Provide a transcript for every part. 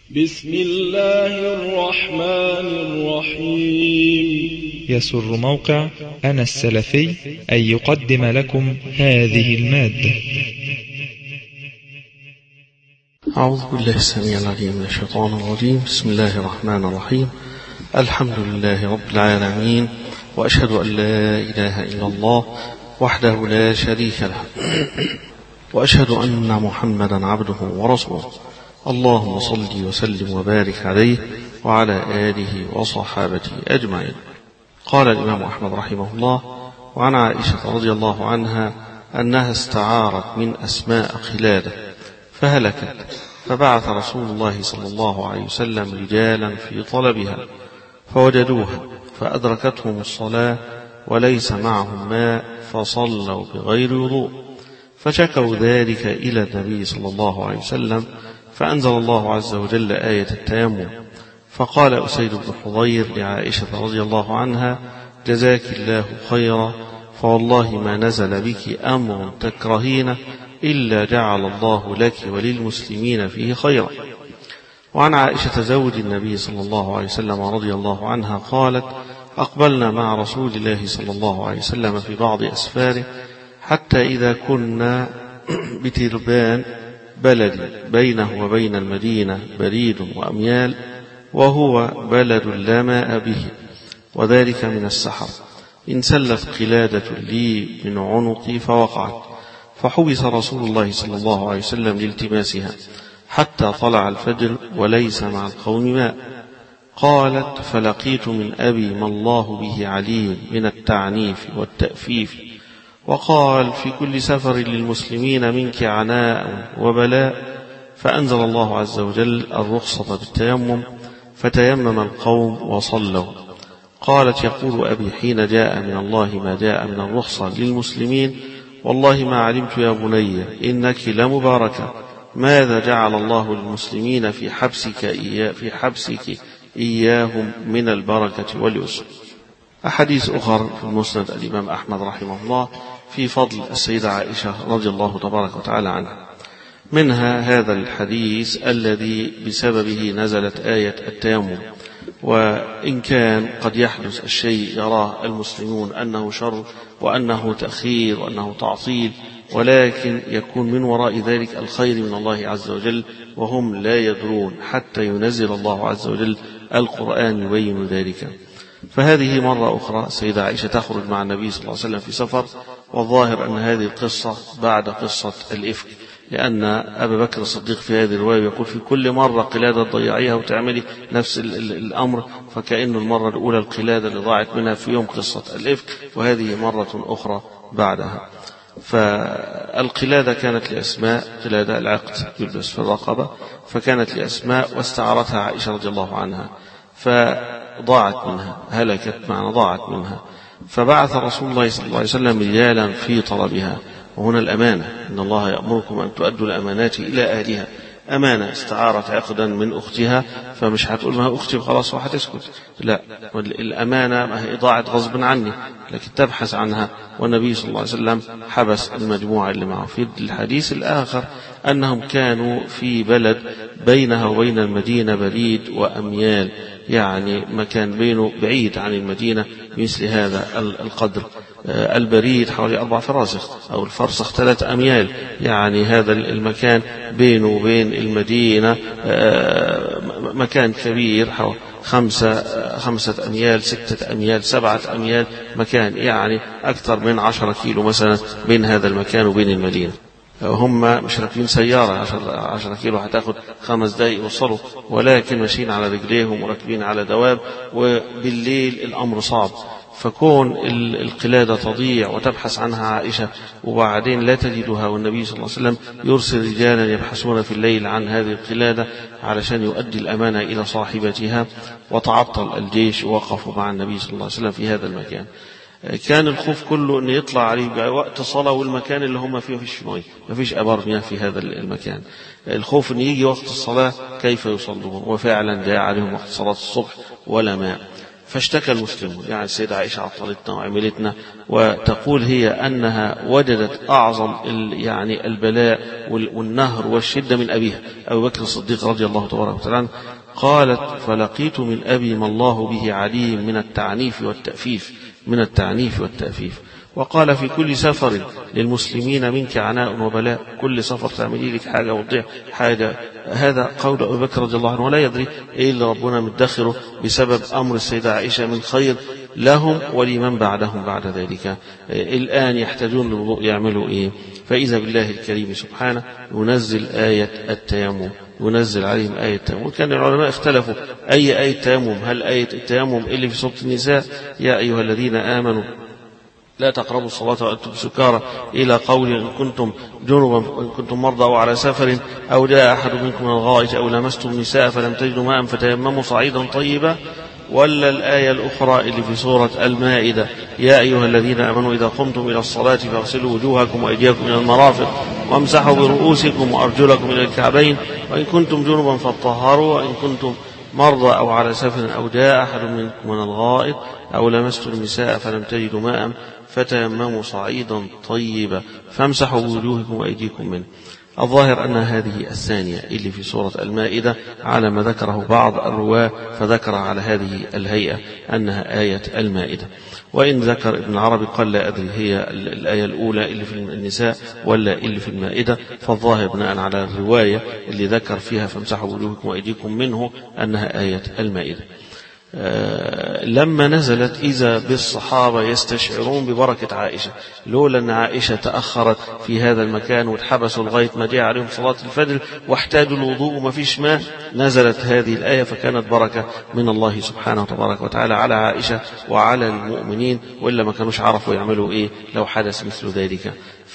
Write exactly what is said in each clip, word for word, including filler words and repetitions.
بسم الله الرحمن الرحيم. يسر موقع أنا السلفي أن يقدم لكم هذه المادة. أعوذ بالله السميع العليم من الشيطان الرجيم. بسم الله الرحمن الرحيم. الحمد لله رب العالمين، وأشهد أن لا إله إلا الله وحده لا شريك له، وأشهد أن محمدا عبده ورسوله. اللهم صل وسلم وبارك عليه وعلى آله وصحابته أجمعين. قال الإمام أحمد رحمه الله: وعن عائشة رضي الله عنها أنها استعارت من أسماء قلادة فهلكت، فبعث رسول الله صلى الله عليه وسلم رجالا في طلبها فوجدوها، فأدركتهم الصلاة وليس معهم ماء فصلوا بغير وضوء، فشكوا ذلك إلى النبي صلى الله عليه وسلم، فأنزل الله عز وجل آية التيمم. فقال أسيد بن حضير لعائشة رضي الله عنها: جزاك الله خيرا، فوالله ما نزل بك أمر تكرهين إلا جعل الله لك وللمسلمين فيه خيرا. وعن عائشة زوج النبي صلى الله عليه وسلم رضي الله عنها قالت: أقبلنا مع رسول الله صلى الله عليه وسلم في بعض أسفاره، حتى إذا كنا بتربان بلد بينه وبين المدينة بريد وأميال، وهو بلد لا ماء به، وذلك من السحر، انسلت قلادة لي من عنقي فوقعت، فحبس رسول الله صلى الله عليه وسلم لالتماسها حتى طلع الفجر وليس مع القوم ماء. قالت: فلقيت من أبي ما الله به عليم من التعنيف والتأفيف، وقال: في كل سفر للمسلمين منك عناء وبلاء، فأنزل الله عز وجل الرخصة بالتيمم، فتيمم القوم وصلوا. قالت: يقول أبي حين جاء من الله ما جاء من الرخصة للمسلمين: والله ما علمت يا بني إنك لمباركة، ماذا جعل الله للمسلمين في حبسك إياه في حبسك إياهم من البركة واليسر. أحاديث أخرى في المسند الإمام أحمد رحمه الله في فضل السيدة عائشة رضي الله تبارك وتعالى عنها، منها هذا الحديث الذي بسببه نزلت آية التيمم. وإن كان قد يحدث الشيء يراه المسلمون أنه شر وأنه تأخير وأنه تعطيل، ولكن يكون من وراء ذلك الخير من الله عز وجل وهم لا يدرون، حتى ينزل الله عز وجل القرآن يبين ذلك. فهذه مرة أخرى السيدة عائشة تخرج مع النبي صلى الله عليه وسلم في سفر، والظاهر أن هذه القصة بعد قصة الإفك، لأن أبا بكر الصديق في هذه الرواية يقول: في كل مرة قلادة تضيعيها وتعملي نفس الأمر، فكأن المرة الأولى القلادة اللي ضاعت منها في يوم قصة الإفك، وهذه مرة أخرى بعدها. فالقلادة كانت لأسماء، قلادة العقد يلبس في الرقبة، فكانت لأسماء واستعارتها عائشة رضي الله عنها، فضاعت منها، هلكت معنا ضاعت منها، فبعث رسول الله صلى الله عليه وسلم رجالا في طلبها. وهنا الأمانة، إن الله يأمركم أن تؤدوا الأمانات إلى أهلها. أمانة، استعارت عقدا من أختها، فمش هتقول ما أختي وخلاص وهتسكت، لا، الأمانة ما هي ضاعت غصب عني، لكن تبحث عنها. والنبي صلى الله عليه وسلم حبس المجموعة اللي معه. في الحديث الآخر أنهم كانوا في بلد بينها وبين المدينة بريد وأميال، يعني مكان بينه بعيد عن المدينة مثل هذا القدر. البريد حوالي أربع فراسخ، أو الفرسخ ثلاث أميال، يعني هذا المكان بينه وبين المدينة مكان كبير، حوالي خمسة خمسة أميال، ستة أميال، سبعة أميال، مكان يعني أكثر من عشرة كيلو مثلا بين هذا المكان وبين المدينة. هم مش راكبين سيارة عشرة كيلو هتاخد خمس دقايق يوصلوا، ولكن ماشيين على رجليهم وراكبين على دواب، وبالليل الأمر صعب. فكون القلادة تضيع وتبحث عنها عائشة وبعدين لا تجدها، والنبي صلى الله عليه وسلم يرسل رجالا يبحثون في الليل عن هذه القلادة علشان يؤدي الأمانة إلى صاحبتها، وتعطل الجيش ووقفوا مع النبي صلى الله عليه وسلم في هذا المكان. كان الخوف كله أن يطلع عليه وقت صلاة، والمكان اللي هم فيه مفيش مياه، مفيش أبار مياه في هذا المكان. الخوف أن يجي وقت الصلاة كيف يصلون، وفعلا جاء عليهم وقت صلاة الصبح ولا ماء. فاشتكى المسلمون، يعني السيدة عائشة عطلتنا وعملتنا، وتقول هي أنها وجدت أعظم يعني البلاء والنهر والشدة من أبيها أبي بكر الصديق رضي الله تبارك وتعالى. قالت فلقيت من أبي ما الله به عليم من التعنيف والتأفيف من التعنيف والتأفيف وقال في كل سفر للمسلمين منك عناء وبلاء، كل سفر تعملي لك حاجة وتضيع حاجة. هذا قول أبي بكر رضي الله عنه، ولا يدري إيه اللي ربنا مدخره بسبب أمر السيدة عائشة من خير لهم ولمن بعدهم بعد ذلك. الآن يحتاجون للوضوء يعملوا إيه؟ فإذا بالله الكريم سبحانه ينزل آية التيمم، ينزل عليهم آية التيمم. وكان العلماء اختلفوا أي آية التيمم، هل آية التيمم اللي في سورة النساء يا أيها الذين آمنوا لا تقربوا الصلاة وأنتم سكارى إلى قول إن كنتم جنبا إن كنتم مرضى أو على سفر أو جاء أحد منكم من الغائط أو لمستم النساء فلم تجدوا ماء فتيمموا صعيدا طيبا، ولا الآية الأخرى اللي في سورة المائدة يا أيها الذين آمنوا إذا قمتم إلى الصلاة فاغسلوا وجوهكم وأيديكم إلى المرافق وامسحوا برؤوسكم وأرجلكم إلى الكعبين وإن كنتم جنبا فاطهروا وإن كنتم مرضى أو على سفر أو جاء أحد منكم من الغائط أو لمستم النساء فلم تجدوا ماء فتيمموا صعيدا طيبا فامسحوا بوجوهكم وأيديكم منه. الظاهر أن هذه الثانية اللي في سورة المائدة على ما ذكره بعض الرواة، فذكر على هذه الهيئة أنها آية المائدة. وإن ذكر ابن العربي قال لا أدري هي الآية الأولى اللي في النساء ولا اللي في المائدة، فالظاهر بناء على الرواية اللي ذكر فيها فامسحوا وجوهكم وأيديكم منه أنها آية المائدة. آه لما نزلت إذا بالصحابة يستشعرون ببركة عائشة، لولا أن عائشة تأخرت في هذا المكان واتحبسوا لغاية ما جاء عليهم صلاة الفجر واحتاجوا الوضوء وما فيش ماء، نزلت هذه الآية فكانت بركة من الله سبحانه وتبارك وتعالى على عائشة وعلى المؤمنين، وإلا ما كانوش عرفوا يعملوا إيه لو حدث مثل ذلك.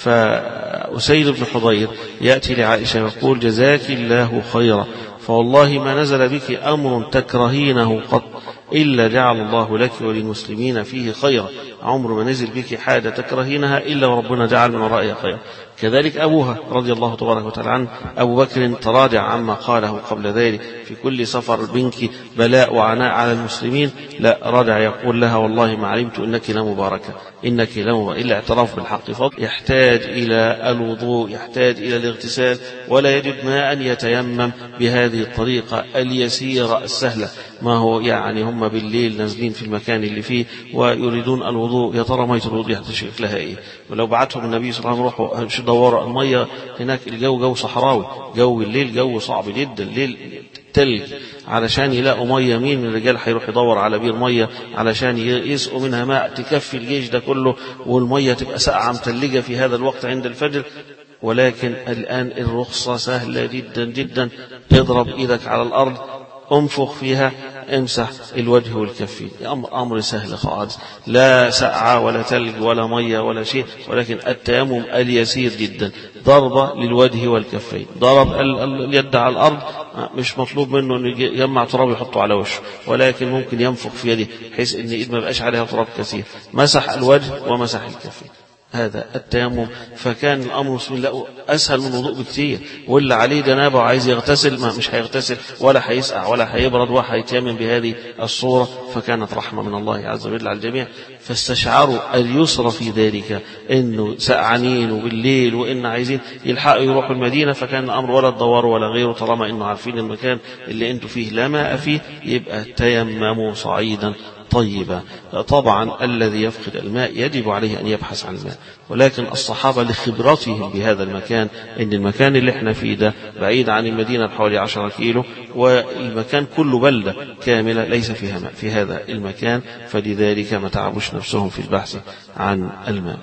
فأسيد بن حضير يأتي لعائشة يقول جزاك الله خيرا، فوالله ما نزل بك أمر تكرهينه قط إلا جعل الله لك وللمسلمين فيه خيرا، عمر ما نزل بك حاجة تكرهينها إلا وربنا جعل من ورائها خيرا. كذلك أبوها رضي الله تبارك وتعالى عنه أبو بكر تراجع عما قاله قبل ذلك في كل سفر بنك بلاء وعناء على المسلمين، لا رجع يقول لها والله ما علمت إنك لمباركة إنك لمباركة، إلا اعتراف بالحق فضل، يحتاج إلى الوضوء يحتاج إلى الاغتسال ولا يجد ماء يتيمم بهذه الطريقة اليسيرة السهلة. ما هو يعني هم بالليل نازلين في المكان اللي فيه ويريدون الوضوء، يا ترى مية الوضوء يحتشف لها إيه؟ ولو بعتهم النبي صلى الله عليه وسلم روحوا دوروا المية هناك، الجو جو صحراوي، جو الليل جو صعب جدا، الليل تلج، علشان يلاقوا مية مين من الرجال هيروح يدور على بير مية علشان يسقوا منها ماء تكفي الجيش ده كله، والمية تبقى ساقعة متلجة في هذا الوقت عند الفجر. ولكن الآن الرخصة سهلة جدا جدا، اضرب إيدك على الأرض انفخ فيها امسح الوجه والكفين، أمر, أمر سهل خالص، لا سقعة ولا تلج ولا مية ولا شيء، ولكن التيمم اليسير جدا، ضربة للوجه والكفين، ضرب اليد على الأرض، مش مطلوب منه أن يجمع تراب يحطه على وشه، ولكن ممكن ينفخ في يده بحيث أن إيد ما بقاش عليها تراب كثير، مسح الوجه ومسح الكفين، هذا التيمم. فكان الأمر بسم الله أسهل من الوضوء بكثير، واللي عليه جنابه وعايز يغتسل ما مش هيغتسل ولا هيسقع ولا هيبرد وهيتيمم بهذه الصورة، فكانت رحمة من الله عز وجل على الجميع. فاستشعروا اليسر في ذلك، إنه سقعانين وبالليل وإن عايزين يلحقوا يروحوا المدينة، فكان الأمر ولا الدوار ولا غيره، طالما إنه عارفين المكان اللي أنتوا فيه لا ماء فيه يبقى تيمموا صعيدا طيبة. طبعا الذي يفقد الماء يجب عليه أن يبحث عن الماء، ولكن الصحابة لخبرتهم بهذا المكان، إن المكان اللي احنا فيه ده بعيد عن المدينة بحوالي عشرة كيلو، والمكان كله بلدة كاملة ليس فيها ماء في هذا المكان، فلذلك ما تعبوش نفسهم في البحث عن الماء.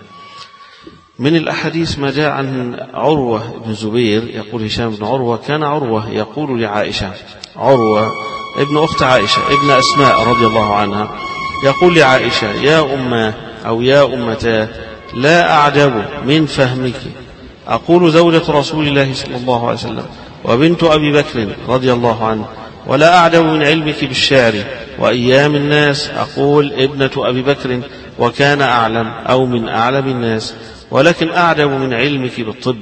من الأحاديث ما جاء عن عروة بن زبير، يقول هشام بن عروة كان عروة يقول لعائشة، عروة ابن أخت عائشة ابن أسماء رضي الله عنها، يقول لعائشة يا أمه أو يا أمتاه لا أعجب من فهمك، أقول زوجة رسول الله صلى الله عليه وسلم وبنت أبي بكر رضي الله عنه، ولا أعجب من علمك بالشعر وأيام الناس، أقول ابنة أبي بكر وكان أعلم أو من أعلم الناس، ولكن أعجب من علمك بالطب،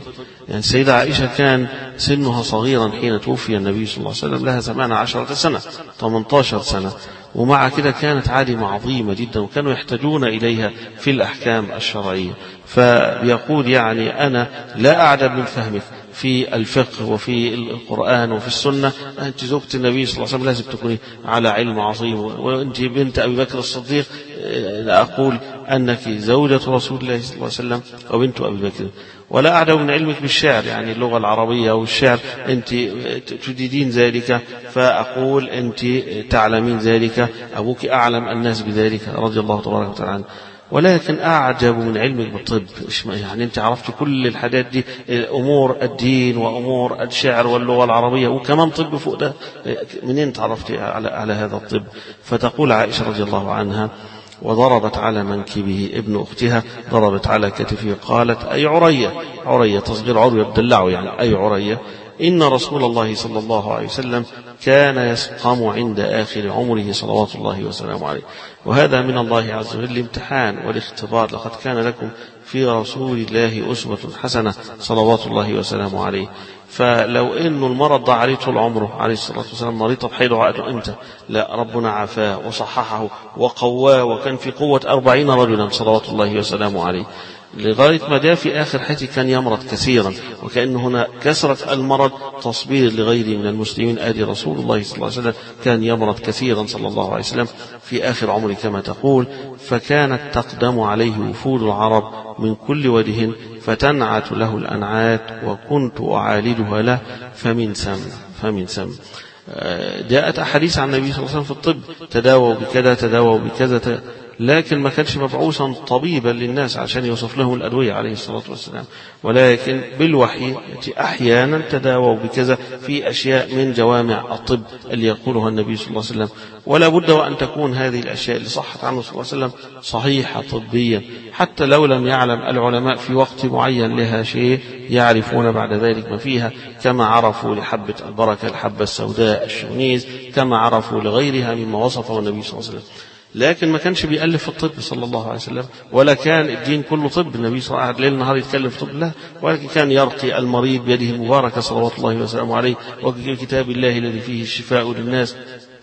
يعني السيدة عائشة كان سنها صغيرا حين توفي النبي صلى الله عليه وسلم، لها ثمان عشرة سنة، ثمانية عشر سنة، ومع كده كانت عالمة عظيمة جدا وكانوا يحتاجون إليها في الأحكام الشرعية. فبيقول يعني أنا لا أعجب من فهمك في الفقه وفي القرآن وفي السنة، أنت زوجة النبي صلى الله عليه وسلم لازم تكوني على علم عظيم، وأنت بنت أبي بكر الصديق أقول أنك زوجة رسول الله صلى الله عليه وسلم وبنت أبي بكر. ولا أعجب من علمك بالشعر، يعني اللغة العربية والشعر أنت تجدين ذلك، فأقول أنت تعلمين ذلك، أبوك أعلم الناس بذلك رضي الله تبارك وتعالى عنه. ولكن أعجب من علمك بالطب، يعني أنت عرفت كل الحاجات دي، أمور الدين وأمور الشعر واللغة العربية وكمان طب فوق ده، منين تعرفت على, على هذا الطب؟ فتقول عائشة رضي الله عنها وضربت على منكبه ابن أختها، ضربت على كتفه قالت أي عرية، عرية تصغير عروة بدلعه يعني أي عرية، إن رسول الله صلى الله عليه وسلم كان يسقم عند آخر عمره صلوات الله وسلامه عليه. وهذا من الله عز وجل امتحان والاختبار، لقد كان لكم في رسول الله أسوة حسنة صلوات الله وسلامه عليه. فلو إنه المرض ضاع عليه طول عمره عليه الصلاة والسلام، مريض طب حيله عقده إمتى؟ لا، ربنا عافاه وصححه وقواه، وكان في قوة أربعين رجلا صلوات الله وسلامه عليه، لغاية ما جاء في آخر حياته كان يمرض كثيرا، وكأن هنا كثرة المرض تصبير لغيره من المسلمين. آدي رسول الله صلى الله عليه وسلم كان يمرض كثيرا صلى الله عليه وسلم في آخر عمره كما تقول، فكانت تقدم عليه وفود العرب من كل وجه فتنعت له الأنعات وكنت أعالجها له فمن سم فمن سم. جاءت أحاديث عن النبي صلى الله عليه وسلم في الطب، تداووا بكذا تداووا بكذا، لكن ما كانش مبعوثا طبيبا للناس عشان يوصف لهم الأدوية عليه الصلاة والسلام، ولكن بالوحي أحيانا تداووا بكذا في أشياء من جوامع الطب اللي يقولها النبي صلى الله عليه وسلم. ولا بد وأن تكون هذه الأشياء اللي صحت عنه صلى الله عليه وسلم صحيحة طبيا، حتى لو لم يعلم العلماء في وقت معين لها شيء يعرفون بعد ذلك ما فيها، كما عرفوا لحبة البركة الحبة السوداء الشونيز، كما عرفوا لغيرها مما وصفه النبي صلى الله عليه وسلم. لكن ما كانش بيألف في الطب صلى الله عليه وسلم، ولا كان الدين كله طب، النبي صلى الله عليه وسلم ليل نهار يتكلم في طب، لا، ولكن كان يرقي المريض بيده المباركة صلوات الله وسلامه عليه، وفي كتاب الله الذي فيه الشفاء للناس.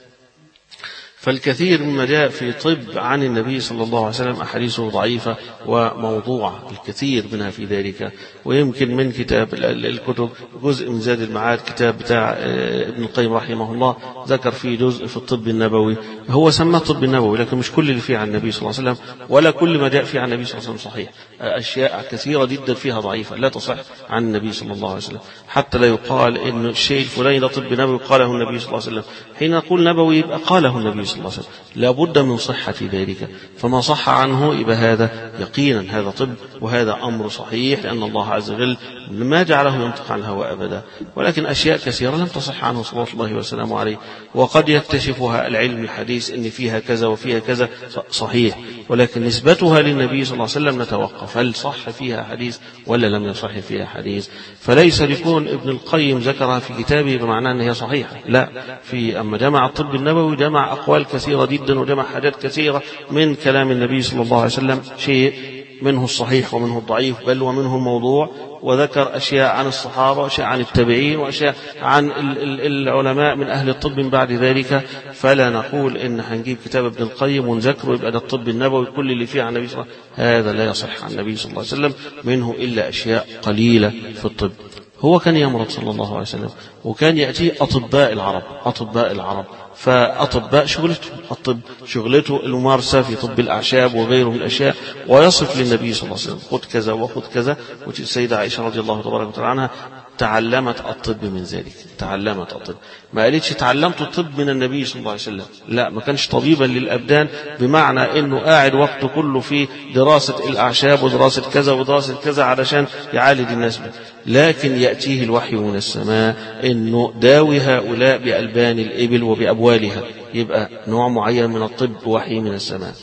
فالكثير مما جاء في طب عن النبي صلى الله عليه وسلم أحاديثه ضعيفة وموضوعة، الكثير منها في ذلك. ويمكن من كتاب الكتب جزء من زاد المعاد، كتاب بتاع ابن القيم رحمه الله، ذكر فيه جزء في الطب النبوي، هو سماه الطب النبوي، لكن مش كل اللي فيه عن النبي صلى الله عليه وسلم ولا كل ما جاء فيه عن النبي صلى الله عليه وسلم صحيح، أشياء كثيرة جدا فيها ضعيفة لا تصح عن النبي صلى الله عليه وسلم، حتى لا يقال إن الشيء الفلاني ده طب نبوي قاله النبي صلى الله عليه وسلم. حين نقول نبوي يبقى قاله النبي صلى الله عليه وسلم، لا بد من صحة ذلك، فما صح عنه يبقى هذا يقينا هذا طب، وهذا أمر صحيح، لأن الله عز وجل ما جعله ينطق عن الهوى أبدا. ولكن أشياء كثيرة لم تصح عنه صلى الله وسلامه عليه، وقد يكتشفها العلم الحديث إن فيها كذا وفيها كذا صحيح، ولكن نسبتها للنبي صلى الله عليه وسلم نتوقف، هل صح فيها حديث ولا لم يصح فيها حديث. فليس لكون ابن القيم ذكرها في كتابه بمعنى أنها صحيحة، لا، في أما جمع الطب النبوي جمع أقوال كثيرة جدا وجمع حاجات كثيرة من كلام النبي صلى الله عليه وسلم، شيء منه الصحيح ومنه الضعيف بل ومنه الموضوع، وذكر أشياء عن الصحابة وأشياء عن التابعين وأشياء عن العلماء من أهل الطب من بعد ذلك. فلا نقول إن هنجيب كتاب ابن القيم ونذكره يبقى ده الطب النبوي كل اللي فيه عن النبي صلى الله عليه وسلم، هذا لا يصح عن النبي صلى الله عليه وسلم منه إلا أشياء قليلة في الطب. هو كان يمرض صلى الله عليه وسلم، وكان يأتيه أطباء العرب، أطباء العرب فأطباء شغلته الطب، شغلته الممارسة في طب الأعشاب وغيره من الأشياء، ويصف للنبي صلى الله عليه وسلم خذ كذا وخذ كذا. والسيدة عائشة رضي الله تبارك وتعالى عنها تعلمت الطب من ذلك، تعلمت الطب، ما قالتش تعلمت الطب من النبي صلى الله عليه وسلم، لا، ما كانش طبيبا للأبدان بمعنى أنه قاعد وقته كله في دراسة الأعشاب ودراسة كذا ودراسة كذا علشان يعالج الناس به، لكن يأتيه الوحي من السماء أنه داوي هؤلاء بألبان الإبل وبأبوالها، يبقى نوع معين من الطب وحي من السماء.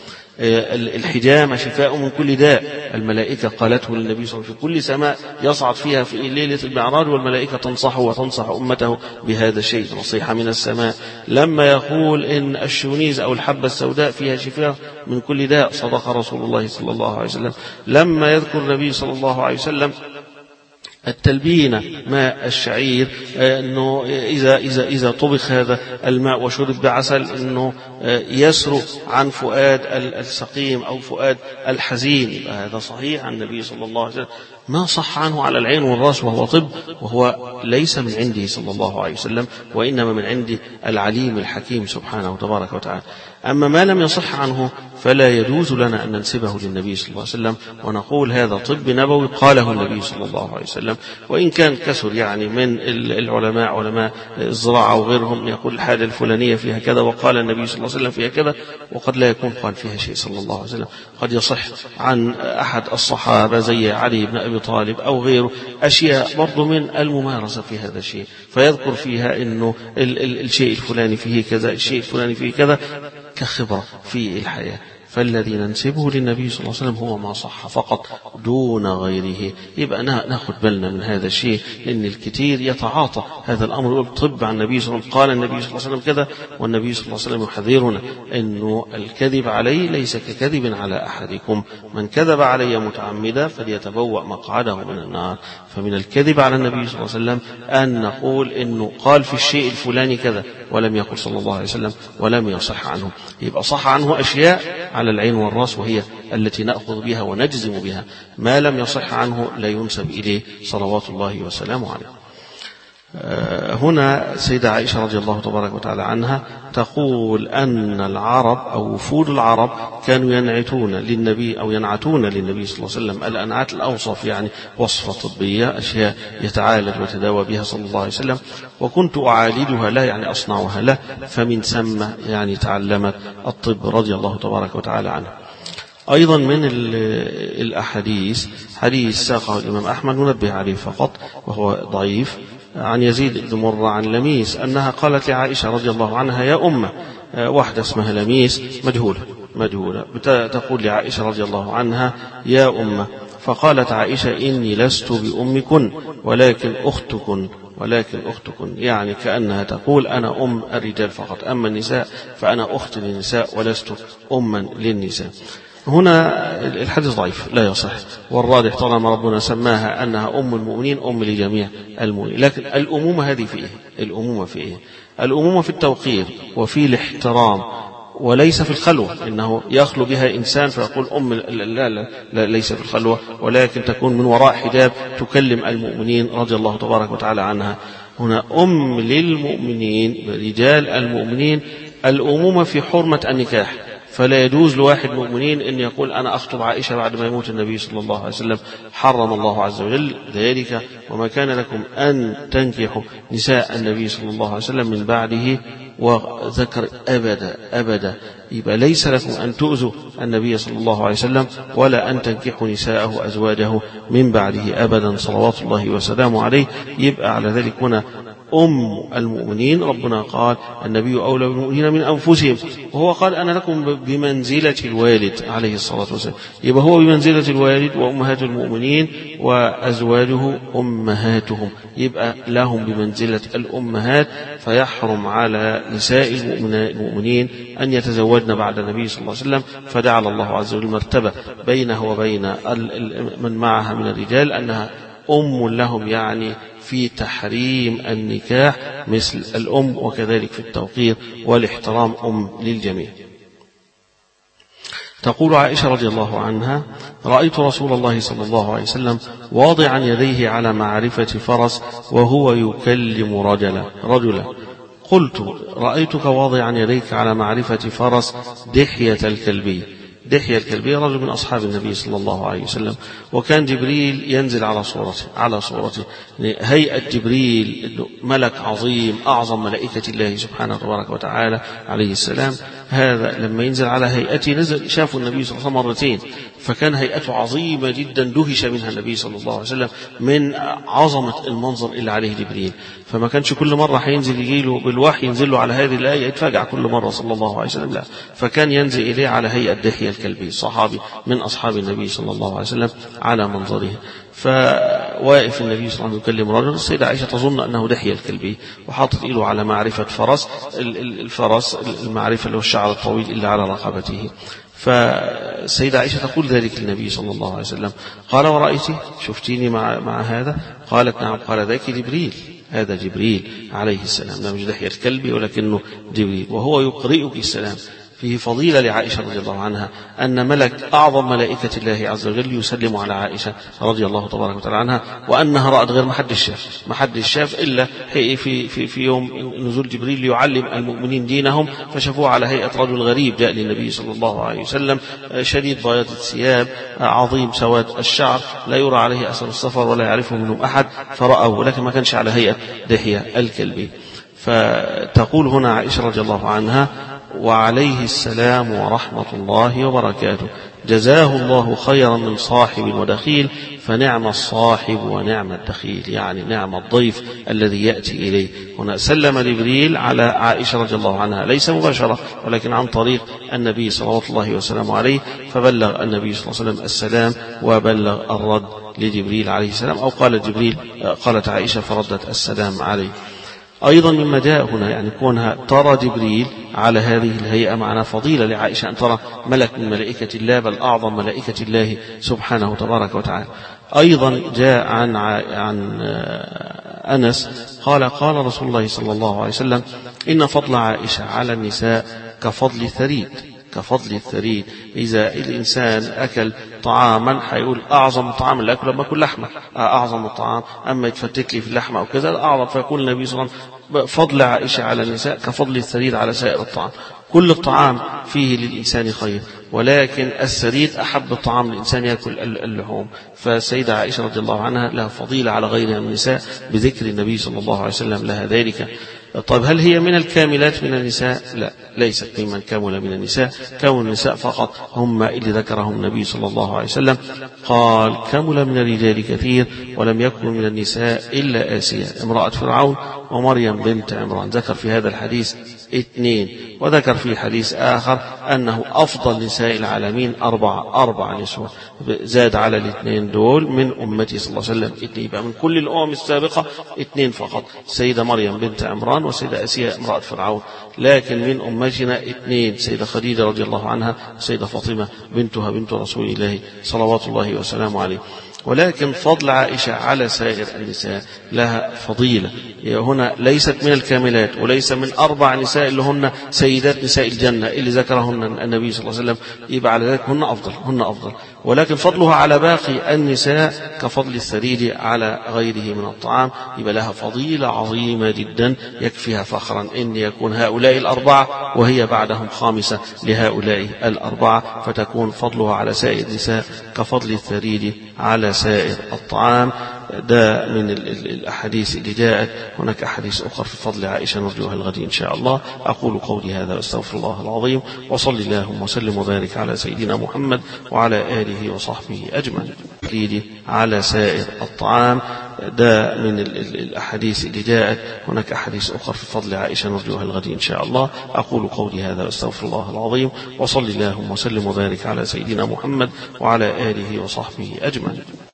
الحجامة شفاء من كل داء، الملائكة قالته للنبي صلى الله عليه وسلم في كل سماء يصعد فيها في ليلة المعراج، والملائكة تنصحه وتنصح أمته بهذا الشيء، نصيحة من السماء. لما يقول إن الشونيز أو الحبة السوداء فيها شفاء من كل داء، صدق رسول الله صلى الله عليه وسلم. لما يذكر النبي صلى الله عليه وسلم التلبينة ماء الشعير، أنه إذا, إذا, إذا طبخ هذا الماء وشرب بعسل أنه يسرق عن فؤاد السقيم أو فؤاد الحزين. هذا صحيح عن النبي صلى الله عليه وسلم، ما صح عنه على العين والرأس، وهو طب، وهو ليس من عنده صلى الله عليه وسلم، وإنما من عند العليم الحكيم سبحانه وتبارك وتعالى. أما ما لم يصح عنه فلا يجوز لنا أن ننسبه للنبي صلى الله عليه وسلم ونقول هذا طب نبوي قاله النبي صلى الله عليه وسلم، وإن كان كثر يعني من العلماء علماء الزراعة وغيرهم يقول الحاجة الفلانية فيها كذا وقال النبي صلى الله عليه وسلم فيها كذا، وقد لا يكون قال فيها شيء صلى الله عليه وسلم. قد يصح عن أحد الصحابة زي علي بن أبي طالب أو غيره أشياء برضو من الممارسة في هذا الشيء، فيذكر فيها إنه ال- ال- الشيء الفلاني فيه كذا، الشيء الفلاني فيه كذا، كخبرة في الحياة. فالذي ننسبه للنبي صلى الله عليه وسلم هو ما صح فقط دون غيره. يبقى ناخد بالنا من هذا الشيء، لأن الكثير يتعاطى هذا الأمر، يقول طب عن النبي صلى الله عليه وسلم قال النبي صلى الله عليه وسلم كذا، والنبي صلى الله عليه وسلم يحذرنا أنه الكذب عليه ليس ككذب على أحدكم، من كذب علي متعمدا فليتبوأ مقعده من النار. فمن الكذب على النبي صلى الله عليه وسلم أن نقول أنه قال في الشيء الفلاني كذا ولم يقل صلى الله عليه وسلم ولم يصح عنه. يبقى صح عنه أشياء على العين والرأس وهي التي نأخذ بها ونجزم بها، ما لم يصح عنه لا ينسب إليه صلوات الله وسلامه عليه. هنا سيدة عائشة رضي الله تبارك وتعالى عنها تقول أن العرب أو وفود العرب كانوا ينعتون للنبي أو ينعتون للنبي صلى الله عليه وسلم الأنعات الأوصف، يعني وصفة طبية، أشياء يتعالج وتداوى بها صلى الله عليه وسلم، وكنت أعالجها لا يعني أصنعها له، فمن ثم يعني تعلمت الطب رضي الله تبارك وتعالى عنه. أيضا من الأحاديث حديث ساقه الإمام أحمد ننبه عليه فقط وهو ضعيف، عن يزيد بن مرة عن لميس أنها قالت لعائشة رضي الله عنها يا أمة، واحدة اسمها لميس مجهولة مجهولة تقول لعائشة رضي الله عنها يا أمة، فقالت عائشة إني لست بأمكن ولكن أختكن ولكن أختكن، يعني كأنها تقول أنا أم الرجال فقط، أما النساء فأنا أخت للنساء ولست أما للنساء. هنا الحديث ضعيف لا يصح، والراجح طالما ربنا سماها أنها أم المؤمنين أم لجميع المؤمنين. لكن الأمومة هذه في إيه؟ الأمومة في إيه؟ الأمومة في التوقير وفي الاحترام، وليس في الخلوة، إنه يخلو بها إنسان فيقول أم لا, لا, لا ليس في الخلوة، ولكن تكون من وراء حجاب تكلم المؤمنين رضي الله تبارك وتعالى عنها. هنا أم للمؤمنين رجال المؤمنين، الأمومة في حرمة النكاح، فلا يجوز لواحد مؤمنين أن يقول أنا أخطب عائشة بعد ما يموت النبي صلى الله عليه وسلم، حرم الله عز وجل ذلك، وما كان لكم أن تنكحوا نساء النبي صلى الله عليه وسلم من بعده، وذكر أبدا أبدا، يبقى ليس لكم أن تؤذوا النبي صلى الله عليه وسلم ولا أن تنكحوا نساءه أزواجه من بعده أبدا صلوات الله وسلامه عليه. يبقى على ذلك هنا أم المؤمنين، ربنا قال النبي أولى بالمؤمنين من أنفسهم، وهو قال أنا لكم بمنزلة الوالد عليه الصلاة والسلام، يبقى هو بمنزلة الوالد، وأمهات المؤمنين وأزواجه أمهاتهم، يبقى لهم بمنزلة الأمهات، فيحرم على نساء المؤمنين أن يتزوجن بعد النبي صلى الله عليه وسلم. فجعل الله عز وجل مرتبة بينه وبين من معها من الرجال أنها أم لهم، يعني في تحريم النكاح مثل الأم، وكذلك في التوقير والاحترام أم للجميع. تقول عائشة رضي الله عنها رأيت رسول الله صلى الله عليه وسلم واضعا يديه على معرفة فرس وهو يكلم رجلا رجلا قلت رأيتك واضعا يديك على معرفة فرس دحية الكلبي. دحية الكلبي رجل من أصحاب النبي صلى الله عليه وسلم، وكان جبريل ينزل على صورته على صورته هيئة جبريل ملك عظيم أعظم ملائكة الله سبحانه تبارك وتعالى عليه السلام، هذا لما ينزل على هيئته نزل شافوا النبي صلى الله عليه وسلم مرتين، فكان هيئته عظيمة جدا دهش منها النبي صلى الله عليه وسلم من عظمة المنظر اللي عليه جبريل، فما كانش كل مرة حينزل يجيله بالوحي ينزل له على هذه الآية يتفاجأ كل مرة صلى الله عليه وسلم، لا، فكان ينزل إليه على هيئة دحية الكلبي، صحابي من أصحاب النبي صلى الله عليه وسلم على منظره. فواقف النبي صلى الله عليه وسلم يكلم رجل، السيدة عائشة تظن أنه دحية الكلبي، وحاطط إيده على معرفة فرس، الفرس المعرفة اللي هو الشعر الطويل اللي على رقبته، فالسيدة عائشة تقول ذلك للنبي صلى الله عليه وسلم. قال ورأيتي شفتيني مع, مع هذا؟ قالت نعم. قال ذاك جبريل، هذا جبريل عليه السلام، لا مش دحية الكلب ولكنه جبريل، وهو يقرئك السلام. فيه فضيلة لعائشة رضي الله عنها أن ملك أعظم ملائكة الله عز وجل يسلم على عائشة رضي الله تبارك وتعالى عنها، وأنها رأت غير محد الشاف محد الشاف إلا في, في, في يوم نزول جبريل ليعلم المؤمنين دينهم، فشافوه على هيئة رجل غريب جاء للنبي صلى الله عليه وسلم شديد بياض الثياب عظيم سواد الشعر لا يرى عليه أثر السفر ولا يعرفه منهم أحد، فرأوه ولكن ما كانش على هيئة دحية الكلب. فتقول هنا عائشة رضي الله عنها وعليه السلام ورحمة الله وبركاته، جزاه الله خيرا من صاحب ودخيل، فنعم الصاحب ونعم الدخيل، يعني نعم الضيف الذي يأتي إليه. هنا سلم جبريل على عائشة رضي الله عنها ليس مباشرة ولكن عن طريق النبي صلى الله وسلم عليه، فبلغ النبي صلى الله عليه وسلم السلام وبلغ الرد لجبريل عليه السلام، أو قال جبريل قالت عائشة فردت السلام عليه. أيضا مما جاء هنا يعني كونها ترى جبريل على هذه الهيئة معنى فضيلة لعائشة أن ترى ملك من ملائكة الله، بل أعظم ملائكة الله سبحانه تبارك وتعالى. أيضا جاء عن عن أنس قال قال رسول الله صلى الله عليه وسلم إن فضل عائشة على النساء كفضل الثريد، كفضل الثريد. إذا الإنسان أكل طعاما حيقول أعظم طعام اللي أكله لما أكل لحمة، أعظم الطعام، أما يتفتت لي في اللحمة أو كذا أعظم، فيقول النبي صلى الله عليه وسلم فضل عائشة على النساء كفضل الثريد على سائر الطعام. كل الطعام فيه للإنسان خير، ولكن الثريد أحب الطعام للإنسان يأكل اللحوم. فالسيدة عائشة رضي الله عنها لها فضيلة على غيرها من النساء بذكر النبي صلى الله عليه وسلم لها ذلك. طيب هل هي من الكاملات من النساء؟ لا، ليست ممن كمل من النساء. كون النساء فقط هم اللي ذكرهم النبي صلى الله عليه وسلم، قال كمل من الرجال كثير ولم يكن من النساء إلا آسيا امرأة فرعون ومريم بنت عمران. ذكر في هذا الحديث اثنين، وذكر في حديث آخر أنه أفضل نساء العالمين أربعة أربع نسوة، زاد على الاثنين دول من أمتي صلى الله عليه وسلم اثنين، يبقى من كل الأمم السابقة اثنين فقط، سيدة مريم بنت عمران وسيدة آسيا امرأة فرعون. لكن من أمتنا اثنين، سيدة خديجة رضي الله عنها وسيدة فاطمة بنتها بنت رسول الله صلوات الله وسلامه عليه. ولكن فضل عائشة على سائر النساء لها فضيلة، هنا ليست من الكاملات وليس من أربع نساء اللي هن سيدات نساء الجنة اللي ذكرهن النبي صلى الله عليه وسلم، يبقى على ذلك هن أفضل هن أفضل ولكن فضلها على باقي النساء كفضل الثريد على غيره من الطعام، يبقى لها فضيلة عظيمة جدا يكفيها فخرا إن يكون هؤلاء الأربعة وهي بعدهم خامسة لهؤلاء الأربعة، فتكون فضلها على سائر النساء كفضل الثريد على سائر الطعام. ده من الأحاديث اللي جاءت. هناك أحاديث أخرى في فضل عائشة نرجوها الغد إن شاء الله. أقول قولي هذا واستغفر الله العظيم، وصل اللهم وسلم وبارك على سيدنا محمد وعلى آله وصحبه أجمعين. على سائر الطعام. ده من الأحاديث اللي جاءت. هناك أحاديث أخرى في فضل عائشة نرجوها الغد إن شاء الله. أقول قولي هذا واستغفر الله العظيم، وصل اللهم وسلم وبارك على سيدنا محمد وعلى آله وصحبه أجمعين.